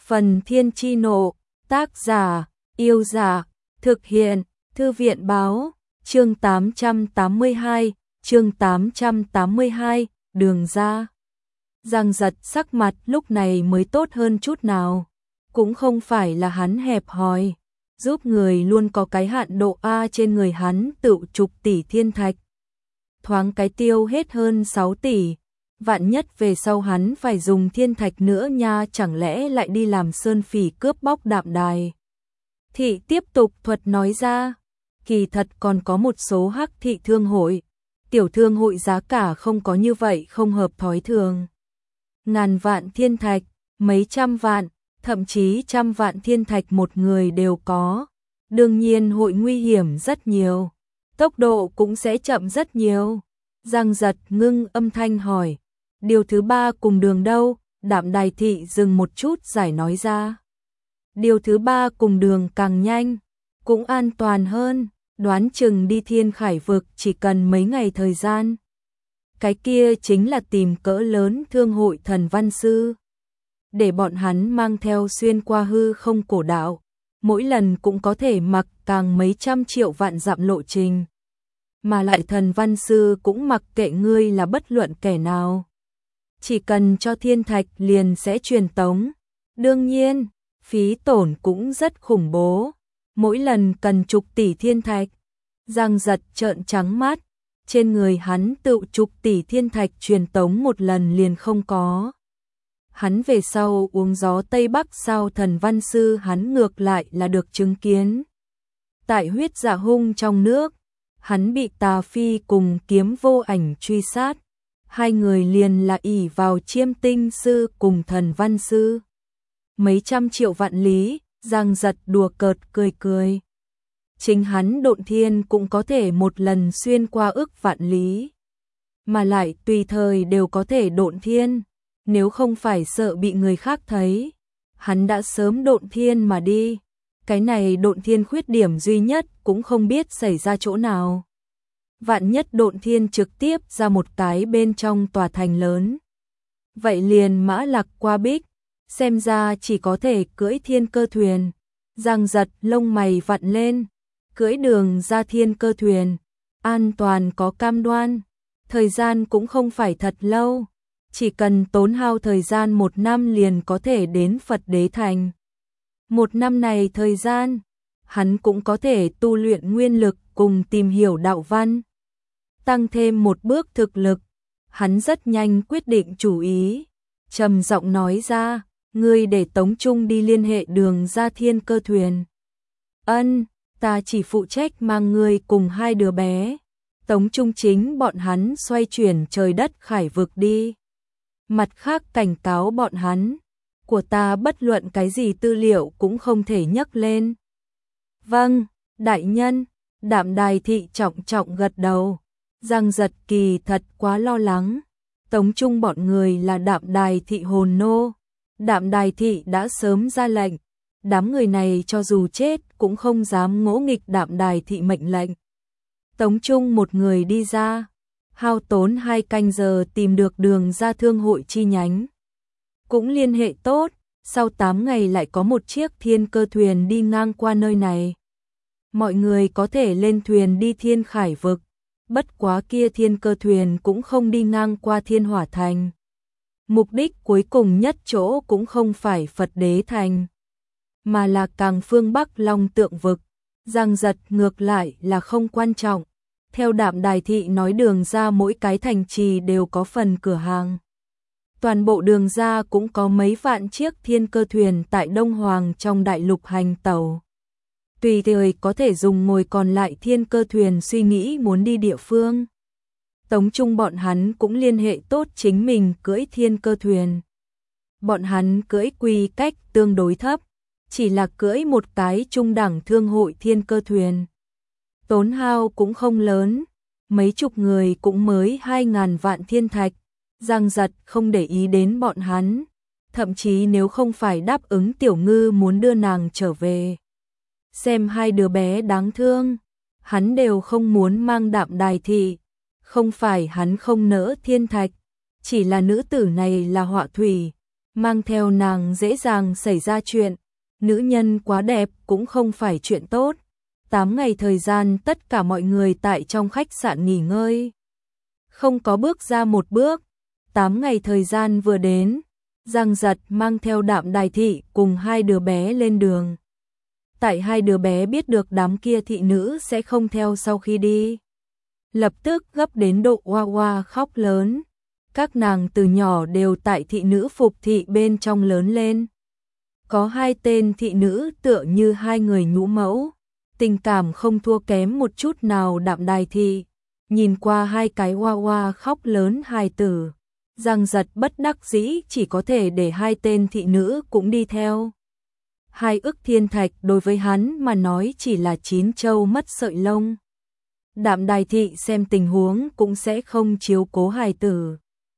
Phần Thiên Chi Nộ, tác giả, Yêu Dạ, thực hiện, Thư viện báo, chương 882, đường ra. Giang Giật sắc mặt lúc này mới tốt hơn chút nào, cũng không phải là hắn hẹp hòi, giúp người luôn có cái hạn độ A trên người hắn tự chục tỷ thiên thạch. Thoáng cái tiêu hết hơn 6 tỷ, vạn nhất về sau hắn phải dùng thiên thạch nữa nha, chẳng lẽ lại đi làm sơn phỉ cướp bóc Đạm Đài. Thị tiếp tục thuật nói ra, kỳ thật còn có một số hắc thị thương hội, tiểu thương hội giá cả không có như vậy, không hợp thói thường. Ngàn vạn thiên thạch, mấy trăm vạn, thậm chí trăm vạn thiên thạch một người đều có. Đương nhiên hội nguy hiểm rất nhiều, tốc độ cũng sẽ chậm rất nhiều. Giang Giật ngưng âm thanh hỏi, điều thứ ba cùng đường đâu? Đạm Đài thị dừng một chút giải nói ra. Điều thứ ba cùng đường càng nhanh, cũng an toàn hơn, đoán chừng đi Thiên Khải vực chỉ cần mấy ngày thời gian. Cái kia chính là tìm cỡ lớn thương hội thần văn sư, để bọn hắn mang theo xuyên qua hư không cổ đạo, mỗi lần cũng có thể mặc càng mấy trăm triệu vạn dặm lộ trình. Mà lại thần văn sư cũng mặc kệ ngươi là bất luận kẻ nào, chỉ cần cho thiên thạch liền sẽ truyền tống. Đương nhiên, phí tổn cũng rất khủng bố, mỗi lần cần chục tỷ thiên thạch. Giang Giật trợn trắng mắt, trên người hắn tự chục tỷ thiên thạch truyền tống một lần liền không có. Hắn về sau uống gió Tây Bắc sao thần văn sư hắn ngược lại là được chứng kiến. Tại huyết dạ hung trong nước, hắn bị Tà Phi cùng Kiếm Vô Ảnh truy sát, hai người liền là ỷ vào Chiêm Tinh sư cùng thần văn sư. Mấy trăm triệu vạn lý, Giang Giật đùa cợt cười cười. Chính hắn độn thiên cũng có thể một lần xuyên qua ức vạn lý, mà lại tùy thời đều có thể độn thiên. Nếu không phải sợ bị người khác thấy, hắn đã sớm độn thiên mà đi. Cái này độn thiên khuyết điểm duy nhất cũng không biết xảy ra chỗ nào. Vạn nhất độn thiên trực tiếp ra một cái bên trong tòa thành lớn, vậy liền mã lạc qua bích, xem ra chỉ có thể cưỡi thiên cơ thuyền. Giang Giật lông mày vặn lên, cưỡi đường ra thiên cơ thuyền, an toàn có cam đoan, thời gian cũng không phải thật lâu, chỉ cần tốn hao thời gian 1 năm liền có thể đến Phật Đế Thành. 1 năm này thời gian, hắn cũng có thể tu luyện nguyên lực cùng tìm hiểu đạo văn, tăng thêm một bước thực lực. Hắn rất nhanh quyết định chủ ý, trầm giọng nói ra, ngươi để Tống Trung đi liên hệ đường ra thiên cơ thuyền. Ân, ta chỉ phụ trách mang ngươi cùng 2 đứa bé. Tống Trung chính bọn hắn xoay chuyển trời đất khải vực đi. Mặt khác cảnh cáo bọn hắn, của ta bất luận cái gì tư liệu cũng không thể nhắc lên. Vâng, đại nhân. Đạm Đài thị trọng trọng gật đầu. Giang Giật kỳ thật quá lo lắng. Tống Trung bọn người là Đạm Đài thị hồn nô. Đạm Đài thị đã sớm ra lệnh, đám người này cho dù chết cũng không dám ngỗ nghịch Đạm Đài thị mệnh lệnh. Tống Trung một người đi ra, hao tốn 2 canh giờ tìm được đường ra thương hội chi nhánh. Cũng liên hệ tốt, sau 8 ngày lại có một chiếc thiên cơ thuyền đi ngang qua nơi này. Mọi người có thể lên thuyền đi Thiên Khải vực, bất quá kia thiên cơ thuyền cũng không đi ngang qua Thiên Hỏa Thành. Mục đích cuối cùng nhất chỗ cũng không phải Phật Đế Thành, mà là càng phương Bắc Long Tượng vực. Giang Giật ngược lại là không quan trọng. Theo Đạm Đài thị nói đường ra mỗi cái thành trì đều có phần cửa hàng. Toàn bộ đường ra cũng có mấy vạn chiếc thiên cơ thuyền tại Đông Hoàng trong đại lục hành tàu. Tùy thời có thể dùng ngồi còn lại thiên cơ thuyền suy nghĩ muốn đi địa phương. Tống Trung bọn hắn cũng liên hệ tốt chính mình cưỡi thiên cơ thuyền. Bọn hắn cưỡi quy cách tương đối thấp, chỉ là cưỡi một cái trung đẳng thương hội thiên cơ thuyền. Tốn hao cũng không lớn, mấy chục người cũng mới 2.000 vạn thiên thạch. Giang Giật không để ý đến bọn hắn, thậm chí nếu không phải đáp ứng Tiểu Ngư muốn đưa nàng trở về, xem 2 đứa bé đáng thương, hắn đều không muốn mang Đạm Đài thị. Không phải hắn không nỡ thiên thạch, chỉ là nữ tử này là họa thủy, mang theo nàng dễ dàng xảy ra chuyện, nữ nhân quá đẹp cũng không phải chuyện tốt. 8 ngày thời gian tất cả mọi người tại trong khách sạn nghỉ ngơi, không có bước ra một bước. 8 ngày thời gian vừa đến, Giang Giật mang theo Đạm Đài thị cùng 2 đứa bé lên đường. Tại 2 đứa bé biết được đám kia thị nữ sẽ không theo sau khi đi, lập tức gấp đến độ oa oa khóc lớn. Các nàng từ nhỏ đều tại thị nữ phục thị bên trong lớn lên. Có 2 tên thị nữ tựa như 2 người nhũ mẫu, tình cảm không thua kém một chút nào Đạm Đài thị. Nhìn qua 2 cái oa oa khóc lớn hài tử, Giang Giật bất đắc dĩ chỉ có thể để 2 tên thị nữ cũng đi theo. 2 ức thiên thạch đối với hắn mà nói chỉ là 9 trâu mất sợi lông. Đạm Đài thị xem tình huống cũng sẽ không chiếu cố hài tử.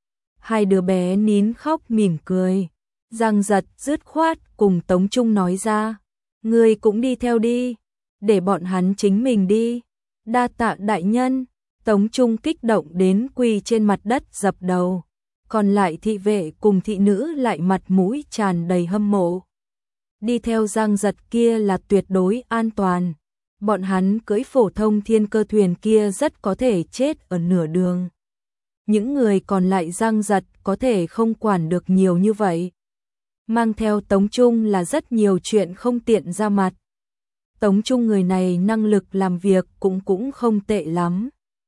2 đứa bé nín khóc mỉm cười. Giang Giật dứt khoát cùng Tống Trung nói ra, người cũng đi theo đi, để bọn hắn chính mình đi. Đa tạ đại nhân. Tống Trung kích động đến quỳ trên mặt đất dập đầu. Còn lại thị vệ cùng thị nữ lại mặt mũi tràn đầy hâm mộ. Đi theo Giang Giật kia là tuyệt đối an toàn. Bọn hắn cưỡi phổ thông thiên cơ thuyền kia rất có thể chết ở nửa đường. Những người còn lại Giang Giật có thể không quản được nhiều như vậy. Mang theo Tống Trung là rất nhiều chuyện không tiện ra mặt. Tống Trung người này năng lực làm việc cũng không tệ lắm.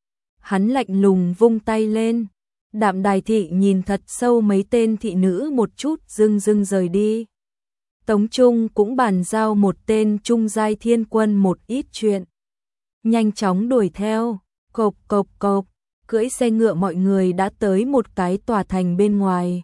Hắn lạnh lùng vung tay lên. Đạm Đài thị nhìn thật sâu mấy tên thị nữ một chút dưng rời đi. Tống Trung cũng bàn giao một tên trung giai thiên quân một ít chuyện. Nhanh chóng đuổi theo, cộp cộp cộp, cưỡi xe ngựa mọi người đã tới một cái tòa thành bên ngoài.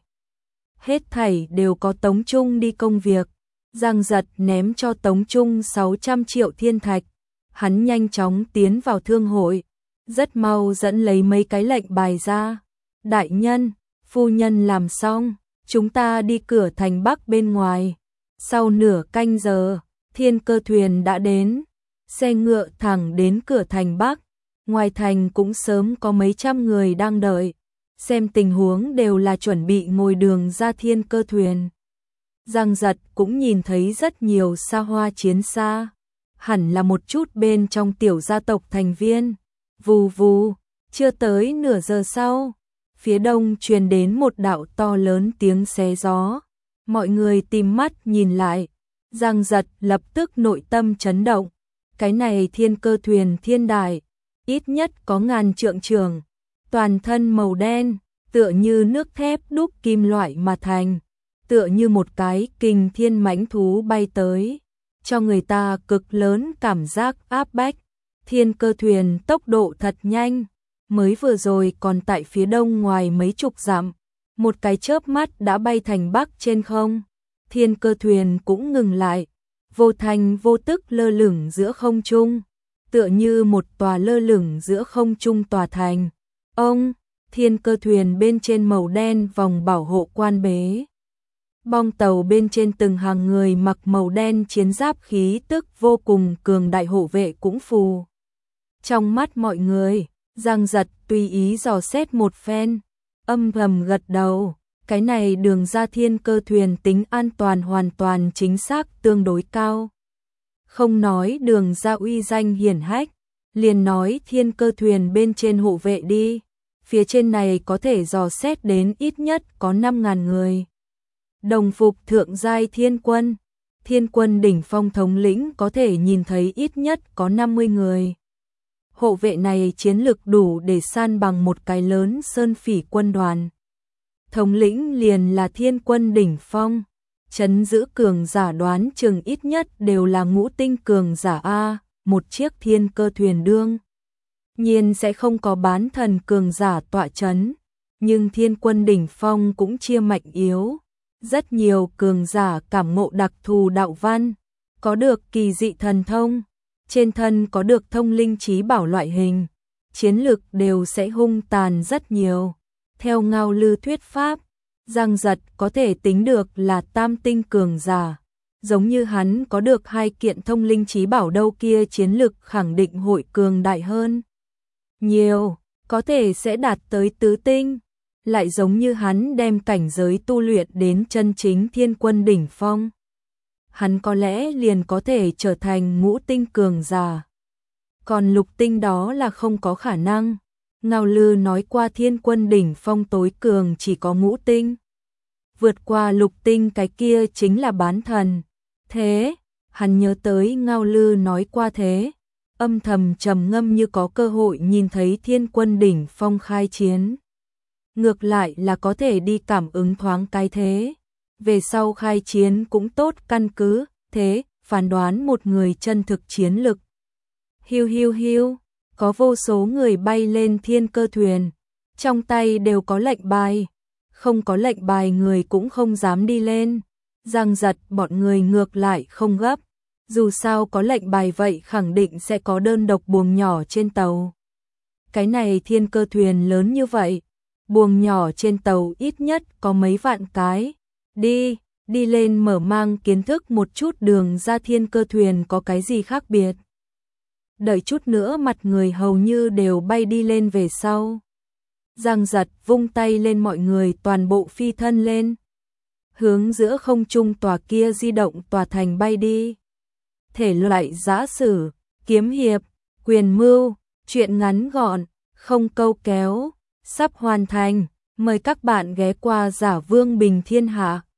Hết thảy đều có Tống Trung đi công việc. Giang Giật ném cho Tống Trung 600 triệu thiên thạch. Hắn nhanh chóng tiến vào thương hội, rất mau dẫn lấy mấy cái lệnh bài ra. Đại nhân, phu nhân làm xong, chúng ta đi cửa thành Bắc bên ngoài. Sau nửa canh giờ, thiên cơ thuyền đã đến. Xe ngựa thẳng đến cửa thành Bắc. Ngoài thành cũng sớm có mấy trăm người đang đợi. Xem tình huống đều là chuẩn bị ngồi đường ra thiên cơ thuyền. Giang Giật cũng nhìn thấy rất nhiều xa hoa chiến xa. Hẳn là một chút bên trong tiểu gia tộc thành viên. Vù vù, chưa tới nửa giờ sau, phía đông truyền đến một đạo to lớn tiếng xé gió. Mọi người tìm mắt nhìn lại, Giang Giật lập tức nội tâm chấn động. Cái này thiên cơ thuyền thiên đại, ít nhất có 1000 trượng trường, toàn thân màu đen, tựa như nước thép đúc kim loại mà thành, tựa như một cái kình thiên mãnh thú bay tới, cho người ta cực lớn cảm giác áp bách. Thiên cơ thuyền tốc độ thật nhanh, mới vừa rồi còn tại phía đông ngoài mấy chục dặm, một cái chớp mắt đã bay thành Bắc trên không. Thiên cơ thuyền cũng ngừng lại, vô thành vô tức lơ lửng giữa không trung, tựa như một tòa lơ lửng giữa không trung tòa thành. Ông, thiên cơ thuyền bên trên màu đen vòng bảo hộ quan bế. Bong tàu bên trên từng hàng người mặc màu đen chiến giáp khí tức vô cùng cường đại hộ vệ cũng phù. Trong mắt mọi người, Giang Giật tùy ý dò xét một phen, âm thầm gật đầu, cái này đường ra thiên cơ thuyền tính an toàn hoàn toàn chính xác tương đối cao. Không nói đường ra uy danh hiển hách, liền nói thiên cơ thuyền bên trên hộ vệ đi, phía trên này có thể dò xét đến ít nhất có 5.000 người. Đồng phục thượng giai thiên quân đỉnh phong thống lĩnh có thể nhìn thấy ít nhất có 50 người. Hộ vệ này chiến lực đủ để san bằng một cái lớn sơn phỉ quân đoàn. Thống lĩnh liền là thiên quân đỉnh phong, trấn giữ cường giả đoán chừng ít nhất đều là ngũ tinh cường giả A, một chiếc thiên cơ thuyền đương nhiên sẽ không có bán thần cường giả tọa trấn, nhưng thiên quân đỉnh phong cũng chia mạnh yếu. Rất nhiều cường giả cảm ngộ đặc thù đạo văn, có được kỳ dị thần thông, trên thân có được thông linh trí bảo loại hình, chiến lực đều sẽ hung tàn rất nhiều. Theo Ngao Lư thuyết pháp, Giang Giật có thể tính được là tam tinh cường giả, giống như hắn có được 2 kiện thông linh trí bảo đâu kia chiến lực khẳng định hội cường đại hơn nhiều, có thể sẽ đạt tới tứ tinh. lại giống như hắn đem cảnh giới tu luyện đến chân chính thiên quân đỉnh phong. Hắn có lẽ liền có thể trở thành ngũ tinh cường giả. Còn lục tinh đó là không có khả năng. Ngao Lư nói qua thiên quân đỉnh phong tối cường chỉ có ngũ tinh. Vượt qua lục tinh cái kia chính là bán thần. Thế, hắn nhớ tới Ngao Lư nói qua thế. Âm thầm trầm ngâm như có cơ hội nhìn thấy thiên quân đỉnh phong khai chiến. Ngược lại là có thể đi cảm ứng thoáng cái thế. Về sau khai chiến cũng tốt căn cứ, thế, phán đoán một người chân thực chiến lực. Hiu hiu hiu, có vô số người bay lên thiên cơ thuyền, trong tay đều có lệnh bài, không có lệnh bài người cũng không dám đi lên. Giang Giật bọn người ngược lại không gấp, dù sao có lệnh bài vậy khẳng định sẽ có đơn độc buồng nhỏ trên tàu. Cái này thiên cơ thuyền lớn như vậy, buồng nhỏ trên tàu ít nhất có mấy vạn cái. Đi lên mở mang kiến thức một chút đường ra thiên cơ thuyền có cái gì khác biệt. Đợi chút nữa mặt người hầu như đều bay đi lên về sau. Giang Giật vung tay lên mọi người toàn bộ phi thân lên. Hướng giữa không trung tòa kia di động tòa thành bay đi. Thể loại giã sử, kiếm hiệp, quyền mưu, truyện ngắn gọn, không câu kéo, sắp hoàn thành. Mời các bạn ghé qua Giả Vương Bình Thiên Hạ.